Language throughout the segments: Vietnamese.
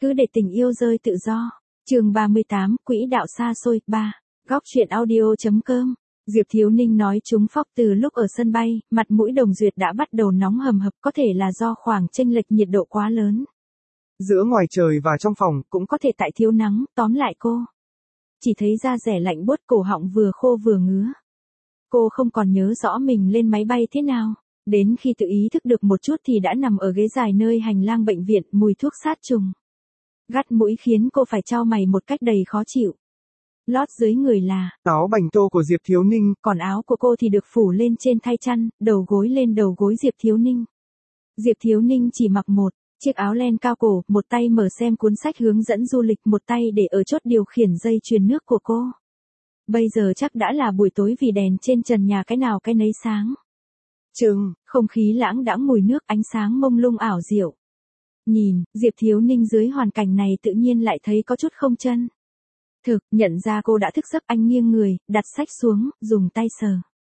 Cứ để tình yêu rơi tự do. Chương 38, quỹ đạo xa xôi 3. Góc truyện audio.com. Diệp Thiếu Ninh nói trúng phóc từ lúc ở sân bay, mặt mũi Đồng Duyệt đã bắt đầu nóng hầm hập, có thể là do khoảng chênh lệch nhiệt độ quá lớn. Giữa ngoài trời và trong phòng, cũng có thể tại thiếu nắng, tóm lại cô chỉ thấy da rẻ lạnh buốt, cổ họng vừa khô vừa ngứa. Cô không còn nhớ rõ mình lên máy bay thế nào. Đến khi tự ý thức được một chút thì đã nằm ở ghế dài nơi hành lang bệnh viện, mùi thuốc sát trùng gắt mũi khiến cô phải chau mày một cách đầy khó chịu. Lót dưới người là áo bành tô của Diệp Thiếu Ninh, còn áo của cô thì được phủ lên trên thay chăn, đầu gối lên đầu gối Diệp Thiếu Ninh. Diệp Thiếu Ninh chỉ mặc một chiếc áo len cao cổ, một tay mở xem cuốn sách hướng dẫn du lịch, một tay để ở chốt điều khiển dây chuyền nước của cô. Bây giờ chắc đã là buổi tối vì đèn trên trần nhà cái nào cái nấy sáng chừng, không khí lãng đãng mùi nước, ánh sáng mông lung ảo diệu. Nhìn, Diệp Thiếu Ninh dưới hoàn cảnh này tự nhiên lại thấy có chút không chân thực, nhận ra cô đã thức giấc, anh nghiêng người, đặt sách xuống, dùng tay sờ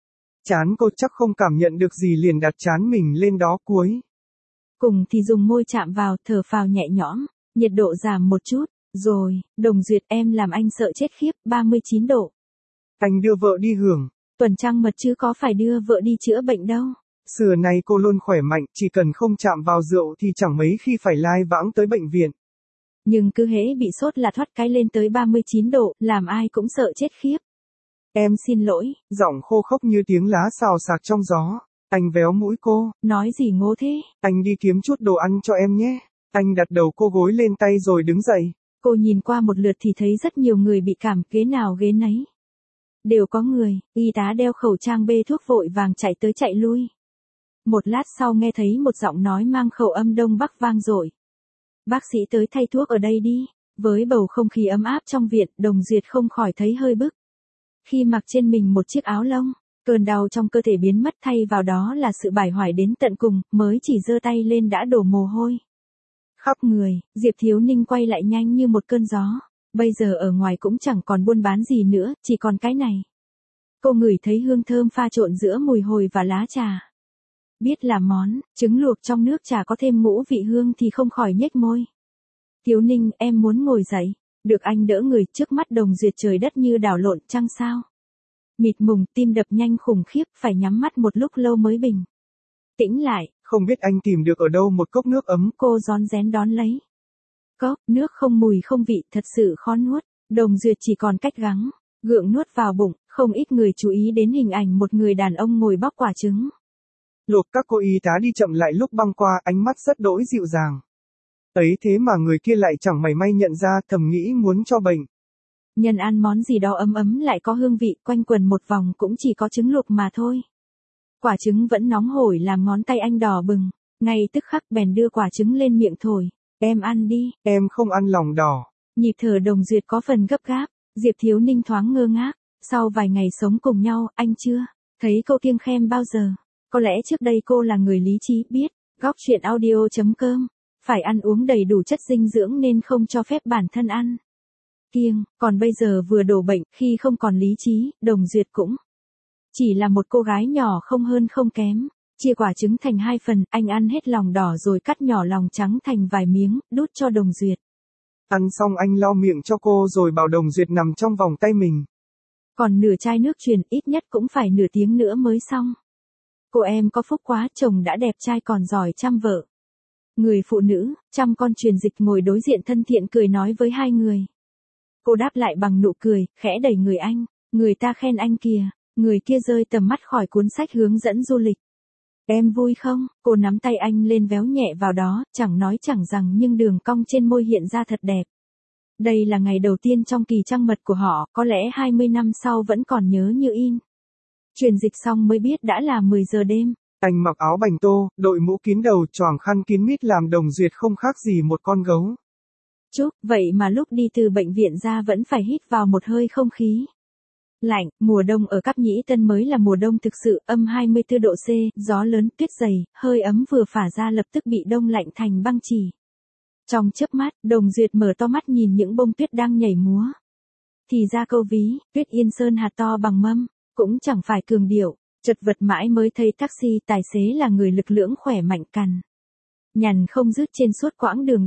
chán cô, chắc không cảm nhận được gì liền đặt trán mình lên đó cuối cùng thì dùng môi chạm vào, thở phào nhẹ nhõm, nhiệt độ giảm một chút, rồi, Đồng Duyệt em làm anh sợ chết khiếp, 39 độ. Anh đưa vợ đi hưởng tuần trăng mật chứ có phải đưa vợ đi chữa bệnh đâu. Xưa nay cô luôn khỏe mạnh, chỉ cần không chạm vào rượu thì chẳng mấy khi phải lai vãng tới bệnh viện. Nhưng cứ hễ bị sốt là thoát cái lên tới 39 độ, làm ai cũng sợ chết khiếp. Em xin lỗi. Giọng khô khốc như tiếng lá xào xạc trong gió. Anh véo mũi cô. Nói gì ngố thế? Anh đi kiếm chút đồ ăn cho em nhé. Anh đặt đầu cô gối lên tay rồi đứng dậy. Cô nhìn qua một lượt thì thấy rất nhiều người bị cảm, ghế nào ghế nấy đều có người, y tá đeo khẩu trang bê thuốc vội vàng chạy tới chạy lui. Một lát sau nghe thấy một giọng nói mang khẩu âm Đông Bắc vang dội. Bác sĩ tới thay thuốc ở đây đi. Với bầu không khí ấm áp trong viện, Đồng Duyệt không khỏi thấy hơi bức. Khi mặc trên mình một chiếc áo lông, cơn đau trong cơ thể biến mất, thay vào đó là sự bải hoài đến tận cùng, mới chỉ giơ tay lên đã đổ mồ hôi khắp người. Diệp Thiếu Ninh quay lại nhanh như một cơn gió. Bây giờ ở ngoài cũng chẳng còn buôn bán gì nữa, chỉ còn cái này. Cô ngửi thấy hương thơm pha trộn giữa mùi hồi và lá trà. Biết là món trứng luộc trong nước trà có thêm ngũ vị hương thì không khỏi nhếch môi. Thiếu Ninh, em muốn ngồi dậy. Được anh đỡ người, trước mắt Đồng Duyệt trời đất như đảo lộn, trăng sao mịt mùng, tim đập nhanh khủng khiếp, phải nhắm mắt một lúc lâu mới bình tĩnh lại. Không biết anh tìm được ở đâu một cốc nước ấm. Cô rón rén đón lấy cốc nước, không mùi không vị, thật sự khó nuốt. Đồng Duyệt chỉ còn cách gắng gượng nuốt vào bụng. Không ít người chú ý đến hình ảnh một người đàn ông ngồi bóc quả trứng luộc. Các cô y tá đi chậm lại lúc băng qua, ánh mắt rất đỗi dịu dàng. Ấy thế mà người kia lại chẳng mảy may nhận ra, thầm nghĩ muốn cho bệnh nhân ăn món gì đó ấm ấm lại có hương vị, quanh quần một vòng cũng chỉ có trứng luộc mà thôi. Quả trứng vẫn nóng hổi làm ngón tay anh đỏ bừng, ngay tức khắc bèn đưa quả trứng lên miệng thổi. Em ăn đi. Em không ăn lòng đỏ. Nhịp thở Đồng Duyệt có phần gấp gáp. Diệp Thiếu Ninh thoáng ngơ ngác. Sau vài ngày sống cùng nhau, anh chưa thấy cô kiêng khem bao giờ. Có lẽ trước đây cô là người lý trí, biết góc truyện audio.com phải ăn uống đầy đủ chất dinh dưỡng nên không cho phép bản thân ăn kiêng. Còn bây giờ vừa đổ bệnh, khi không còn lý trí, Đồng Duyệt cũng chỉ là một cô gái nhỏ không hơn không kém. Chia quả trứng thành 2 phần, anh ăn hết lòng đỏ rồi cắt nhỏ lòng trắng thành vài miếng, đút cho Đồng Duyệt. Ăn xong anh lau miệng cho cô rồi bảo Đồng Duyệt nằm trong vòng tay mình. Còn nửa chai nước truyền, ít nhất cũng phải nửa tiếng nữa mới xong. Cô em có phúc quá, chồng đã đẹp trai còn giỏi chăm vợ. Người phụ nữ, chăm con truyền dịch ngồi đối diện thân thiện cười nói với hai người. Cô đáp lại bằng nụ cười, khẽ đẩy người anh. Người ta khen anh kìa. Người kia rơi tầm mắt khỏi cuốn sách hướng dẫn du lịch. Em vui không? Cô nắm tay anh lên véo nhẹ vào đó, chẳng nói chẳng rằng nhưng đường cong trên môi hiện ra thật đẹp. Đây là ngày đầu tiên trong kỳ trăng mật của họ, có lẽ 20 năm sau vẫn còn nhớ như in. Truyền dịch xong mới biết đã là 10 giờ đêm. Anh mặc áo bành tô, đội mũ kín đầu, choàng khăn kín mít làm Đồng Duyệt không khác gì một con gấu trúc. Vậy mà lúc đi từ bệnh viện ra vẫn phải hít vào một hơi không khí lạnh. Mùa đông ở Cáp Nhĩ Tân mới là mùa đông thực sự, âm 24 độ C, gió lớn, tuyết dày, hơi ấm vừa phả ra lập tức bị đông lạnh thành băng chỉ. Trong chớp mắt, Đồng Duyệt mở to mắt nhìn những bông tuyết đang nhảy múa. Thì ra câu ví, tuyết Yên Sơn hạt to bằng mâm, cũng chẳng phải cường điệu, chật vật mãi mới thấy taxi tài xế là người lực lưỡng khỏe mạnh cằn nhằn không dứt trên suốt quãng đường đi.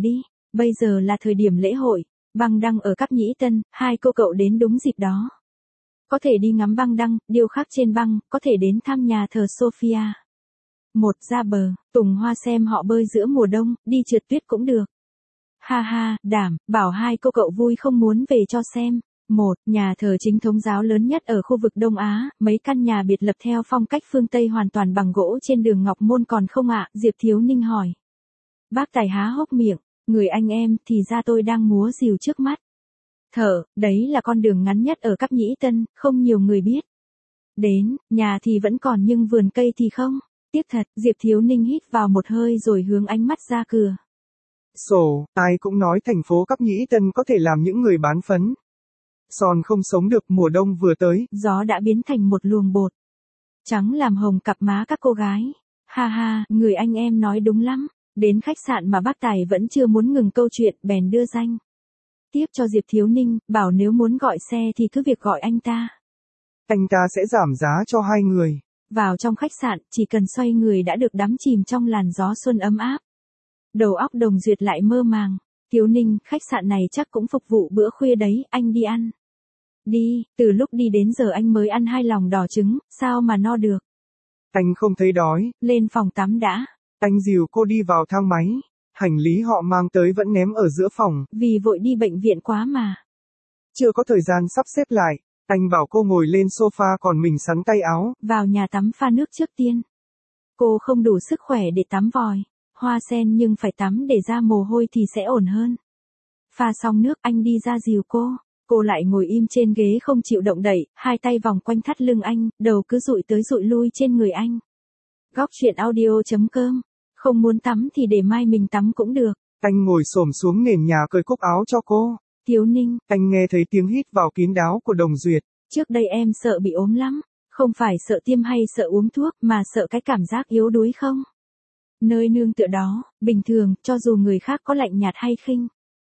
Bây giờ là thời điểm lễ hội, băng đăng ở Cáp Nhĩ Tân, hai cô cậu đến đúng dịp đó. Có thể đi ngắm băng đăng, điêu khắc trên băng, có thể đến thăm nhà thờ Sophia. Một ra bờ, tùng hoa xem họ bơi giữa mùa đông, đi trượt tuyết cũng được. Ha ha, đảm, bảo hai cô cậu vui không muốn về cho xem. Một, nhà thờ chính thống giáo lớn nhất ở khu vực Đông Á, mấy căn nhà biệt lập theo phong cách phương Tây hoàn toàn bằng gỗ trên đường Ngọc Môn còn không ạ? Diệp Thiếu Ninh hỏi. Bác Tài há hốc miệng, người anh em thì ra tôi đang múa rìu trước mắt. Thở, đấy là con đường ngắn nhất ở Cáp Nhĩ Tân, không nhiều người biết. Đến, nhà thì vẫn còn nhưng vườn cây thì không. Tiếc thật, Diệp Thiếu Ninh hít vào một hơi rồi hướng ánh mắt ra cửa. Ai cũng nói thành phố Cáp Nhĩ Tân có thể làm những người bán phấn son không sống được, mùa đông vừa tới. Gió đã biến thành một luồng bột trắng làm hồng cặp má các cô gái. Ha ha, người anh em nói đúng lắm. Đến khách sạn mà bác Tài vẫn chưa muốn ngừng câu chuyện, bèn đưa danh tiếp cho Diệp Thiếu Ninh, bảo nếu muốn gọi xe thì cứ việc gọi anh ta. Anh ta sẽ giảm giá cho hai người. Vào trong khách sạn, chỉ cần xoay người đã được đắm chìm trong làn gió xuân ấm áp. Đầu óc Đồng Duyệt lại mơ màng. Thiếu Ninh, khách sạn này chắc cũng phục vụ bữa khuya đấy, anh đi ăn. Đi, từ lúc đi đến giờ anh mới ăn 2 lòng đỏ trứng, sao mà no được. Anh không thấy đói. Lên phòng tắm đã. Anh dìu cô đi vào thang máy. Hành lý họ mang tới vẫn ném ở giữa phòng. Vì vội đi bệnh viện quá mà. Chưa có thời gian sắp xếp lại. Anh bảo cô ngồi lên sofa còn mình sắn tay áo. Vào nhà tắm pha nước trước tiên. Cô không đủ sức khỏe để tắm vòi, hoa sen nhưng phải tắm để ra mồ hôi thì sẽ ổn hơn. Pha xong nước anh đi ra dìu cô lại ngồi im trên ghế không chịu động đậy, hai tay vòng quanh thắt lưng anh, đầu cứ dụi tới dụi lui trên người anh. Góc chuyện audio.com, không muốn tắm thì để mai mình tắm cũng được. Anh ngồi xổm xuống nền nhà cởi cúc áo cho cô. Thiếu Ninh, anh nghe thấy tiếng hít vào kín đáo của Đồng Duyệt. Trước đây em sợ bị ốm lắm, không phải sợ tiêm hay sợ uống thuốc mà sợ cái cảm giác yếu đuối không. Nơi nương tựa đó, bình thường, cho dù người khác có lạnh nhạt hay khinh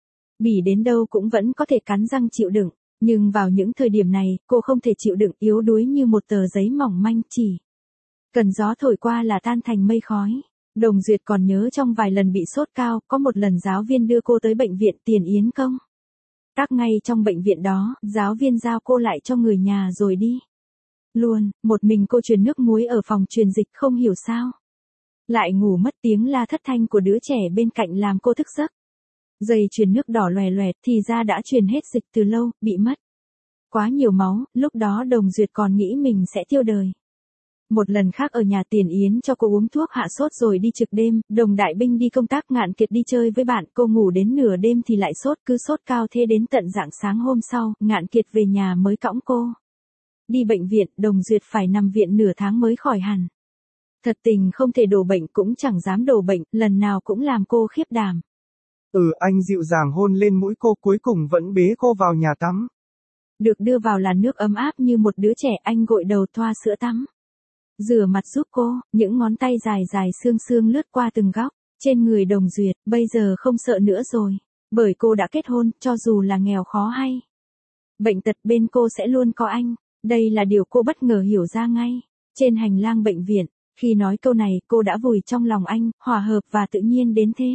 bỉ đến đâu cũng vẫn có thể cắn răng chịu đựng, nhưng vào những thời điểm này, cô không thể chịu đựng, yếu đuối như một tờ giấy mỏng manh, chỉ cần gió thổi qua là tan thành mây khói. Đồng Duyệt còn nhớ trong vài lần bị sốt cao, có một lần giáo viên đưa cô tới bệnh viện Tiền Yến Công. Các ngay trong bệnh viện đó, giáo viên giao cô lại cho người nhà rồi đi luôn, một mình cô truyền nước muối ở phòng truyền dịch, không hiểu sao lại ngủ mất, tiếng la thất thanh của đứa trẻ bên cạnh làm cô thức giấc. Dây truyền nước đỏ loè loẹt thì ra đã truyền hết dịch từ lâu, bị mất quá nhiều máu, lúc đó Đồng Duyệt còn nghĩ mình sẽ tiêu đời. Một lần khác ở nhà Tiền Yến cho cô uống thuốc hạ sốt rồi đi trực đêm, Đồng Đại Binh đi công tác, Ngạn Kiệt đi chơi với bạn, cô ngủ đến nửa đêm thì lại sốt, cứ sốt cao thế đến tận rạng sáng hôm sau, Ngạn Kiệt về nhà mới cõng cô đi bệnh viện, Đồng Duyệt phải nằm viện nửa tháng mới khỏi hẳn. Thật tình không thể đổ bệnh cũng chẳng dám đổ bệnh, lần nào cũng làm cô khiếp đảm. Anh dịu dàng hôn lên mũi cô, cuối cùng vẫn bế cô vào nhà tắm. Được đưa vào làn nước ấm áp như một đứa trẻ, anh gội đầu thoa sữa tắm, rửa mặt giúp cô, những ngón tay dài dài xương xương lướt qua từng góc trên người Đồng Duyệt, bây giờ không sợ nữa rồi, bởi cô đã kết hôn, cho dù là nghèo khó hay bệnh tật bên cô sẽ luôn có anh. Đây là điều cô bất ngờ hiểu ra ngay trên hành lang bệnh viện. Khi nói câu này, cô đã vùi trong lòng anh, hòa hợp và tự nhiên đến thế.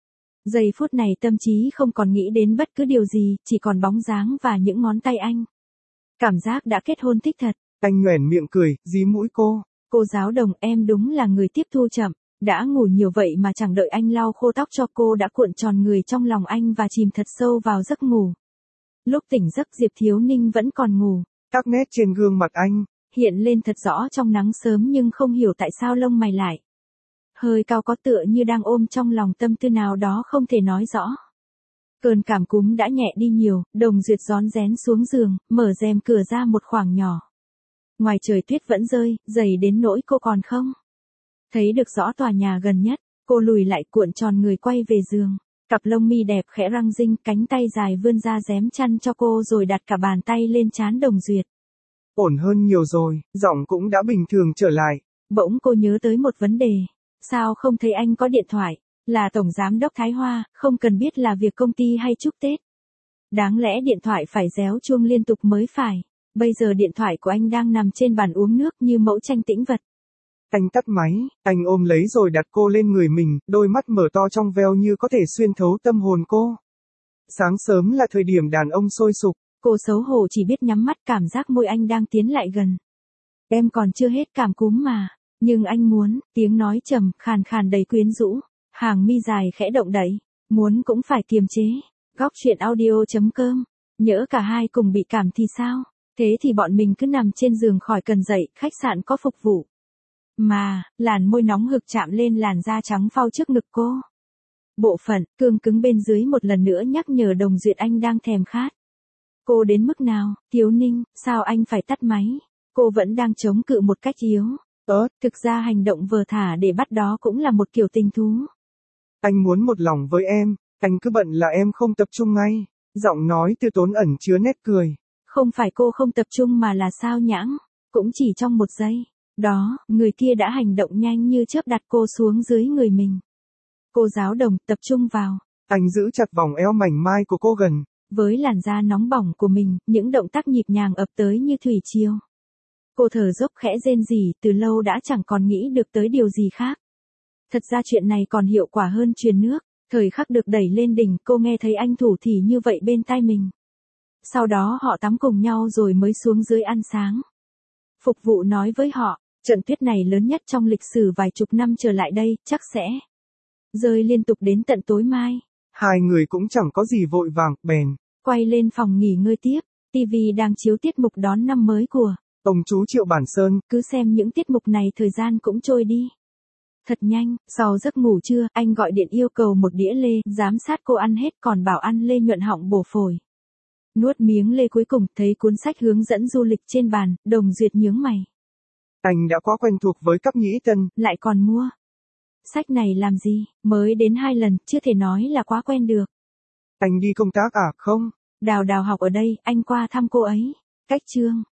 Giây phút này tâm trí không còn nghĩ đến bất cứ điều gì, chỉ còn bóng dáng và những ngón tay anh. Cảm giác đã kết hôn thích thật. Anh nhoẻn miệng cười, dí mũi cô. Cô giáo Đồng, em đúng là người tiếp thu chậm. Đã ngủ nhiều vậy mà chẳng đợi anh lau khô tóc cho cô đã cuộn tròn người trong lòng anh và chìm thật sâu vào giấc ngủ. Lúc tỉnh giấc, Diệp Thiếu Ninh vẫn còn ngủ. Các nét trên gương mặt anh hiện lên thật rõ trong nắng sớm, nhưng không hiểu tại sao lông mày lại hơi cao, có tựa như đang ôm trong lòng tâm tư nào đó không thể nói rõ. Cơn cảm cúm đã nhẹ đi nhiều, Đồng Duyệt rón rén xuống giường, mở rèm cửa ra một khoảng nhỏ. Ngoài trời tuyết vẫn rơi, dày đến nỗi cô còn không thấy được rõ tòa nhà gần nhất. Cô lùi lại, cuộn tròn người quay về giường. Cặp lông mi đẹp khẽ răng rinh, cánh tay dài vươn ra rém chăn cho cô rồi đặt cả bàn tay lên trán Đồng Duyệt. Ổn hơn nhiều rồi, giọng cũng đã bình thường trở lại. Bỗng cô nhớ tới một vấn đề. Sao không thấy anh có điện thoại? Là Tổng Giám đốc Thái Hoa, không cần biết là việc công ty hay chúc Tết. Đáng lẽ điện thoại phải réo chuông liên tục mới phải. Bây giờ điện thoại của anh đang nằm trên bàn uống nước như mẫu tranh tĩnh vật. Anh tắt máy, anh ôm lấy rồi đặt cô lên người mình, đôi mắt mở to trong veo như có thể xuyên thấu tâm hồn cô. Sáng sớm là thời điểm đàn ông sôi sục. Cô xấu hổ chỉ biết nhắm mắt, cảm giác môi anh đang tiến lại gần. Em còn chưa hết cảm cúm mà. Nhưng anh muốn, tiếng nói trầm, khàn khàn đầy quyến rũ. Hàng mi dài khẽ động đậy. Muốn cũng phải kiềm chế. Góc truyện audio.com. Nhỡ cả hai cùng bị cảm thì sao? Thế thì bọn mình cứ nằm trên giường khỏi cần dậy, khách sạn có phục vụ. Mà, làn môi nóng hực chạm lên làn da trắng phau trước ngực cô. Bộ phận, cương cứng bên dưới một lần nữa nhắc nhở Đồng Duyệt anh đang thèm khát. Cô đến mức nào, Thiếu Ninh, sao anh phải tắt máy? Cô vẫn đang chống cự một cách yếu. Thực ra hành động vừa thả để bắt đó cũng là một kiểu tình thú. Anh muốn một lòng với em, anh cứ bận là em không tập trung ngay. Giọng nói từ tốn ẩn chứa nét cười. Không phải cô không tập trung mà là sao nhãng. Cũng chỉ trong một giây. Đó, người kia đã hành động nhanh như chớp đặt cô xuống dưới người mình. Cô giáo Đồng, tập trung vào. Anh giữ chặt vòng eo mảnh mai của cô gần. Với làn da nóng bỏng của mình, những động tác nhịp nhàng ập tới như thủy triều. Cô thở dốc khẽ rên rỉ, từ lâu đã chẳng còn nghĩ được tới điều gì khác. Thật ra chuyện này còn hiệu quả hơn truyền nước. Thời khắc được đẩy lên đỉnh, cô nghe thấy anh thủ thỉ như vậy bên tai mình. Sau đó họ tắm cùng nhau rồi mới xuống dưới ăn sáng. Phục vụ nói với họ, trận tuyết này lớn nhất trong lịch sử vài chục năm trở lại đây, chắc sẽ rơi liên tục đến tận tối mai. Hai người cũng chẳng có gì vội vàng, bèn quay lên phòng nghỉ ngơi tiếp. TV đang chiếu tiết mục đón năm mới của ông chú Triệu Bản Sơn. Cứ xem những tiết mục này thời gian cũng trôi đi thật nhanh. Sau giấc ngủ trưa, anh gọi điện yêu cầu một đĩa lê, giám sát cô ăn hết còn bảo ăn lê nhuận họng bổ phổi. Nuốt miếng lê cuối cùng, thấy cuốn sách hướng dẫn du lịch trên bàn, Đồng Duyệt nhướng mày. Anh đã quá quen thuộc với cấp nhĩ tân. Lại còn mua. Sách này làm gì, mới đến 2 lần, chưa thể nói là quá quen được. Anh đi công tác à, không? Đào Đào học ở đây, anh qua thăm cô ấy. Cách chương.